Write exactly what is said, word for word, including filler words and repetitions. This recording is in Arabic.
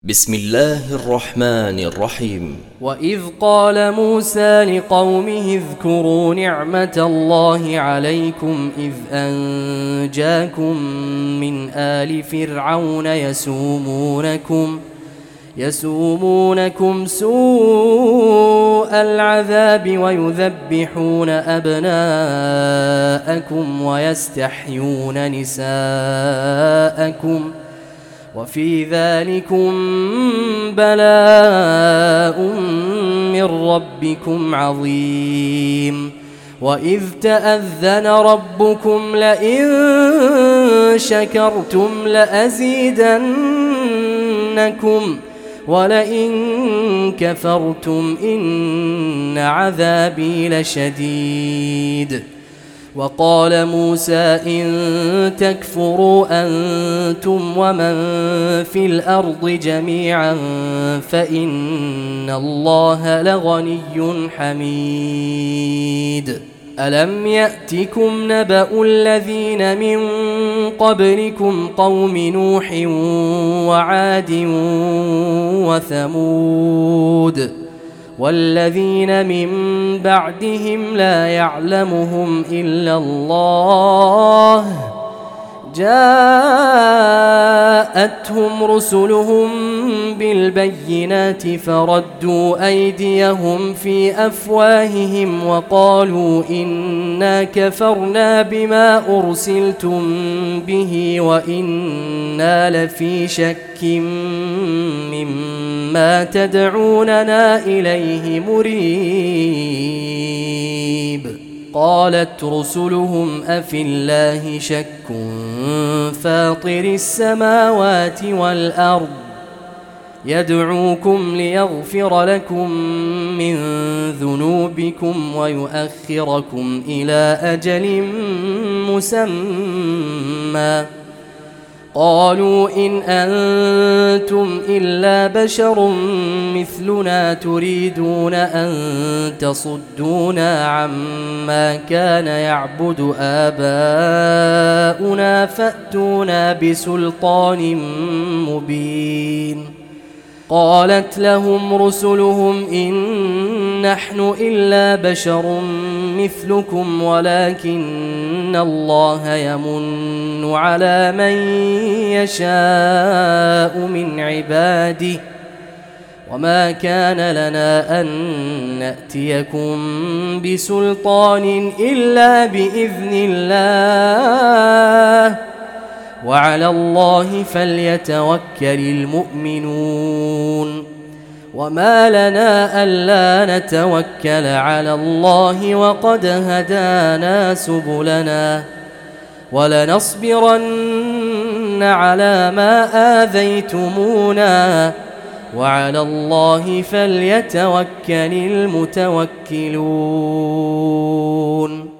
بسم الله الرحمن الرحيم. وإذ قال موسى لقومه اذكروا نعمة الله عليكم إذ أنجاكم من آل فرعون يسومونكم يسومونكم سوء العذاب ويذبحون أبناءكم ويستحيون نساءكم وفي ذلكم بلاء من ربكم عظيم. وإذ تأذن ربكم لئن شكرتم لأزيدنكم ولئن كفرتم إن عذابي لشديد. وقال موسى إن تكفروا أنتم ومن في الأرض جميعا فإن الله لغني حميد. ألم يأتكم نبأ الذين من قبلكم قوم نوح وعاد وثمود والذين من بعدهم لا يعلمهم إلا الله جاءتهم رسلهم بالبينات فردوا أيديهم في أفواههم وقالوا إنا كفرنا بما أرسلتم به وإنا لفي شك مما تدعوننا إليه مريب. قالت رسلهم أفي الله شك فاطر السماوات والأرض يدعوكم ليغفر لكم من ذنوبكم ويؤخركم إلى أجل مسمى. قالوا إن أنتم إلا بشر مثلنا تريدون أن تصدونا عما كان يعبد آباؤنا فأتونا بسلطان مبين. قالت لهم رسلهم إن نحن إلا بشر مثلكم ولكن الله يمن على من يشاء من عباده وما كان لنا أن نأتيكم بسلطان إلا بإذن الله وعلى الله فليتوكل المؤمنون. وما لنا ألا نتوكل على الله وقد هدانا سبلنا ولنصبرن على ما آذيتمونا وعلى الله فليتوكل المتوكلون.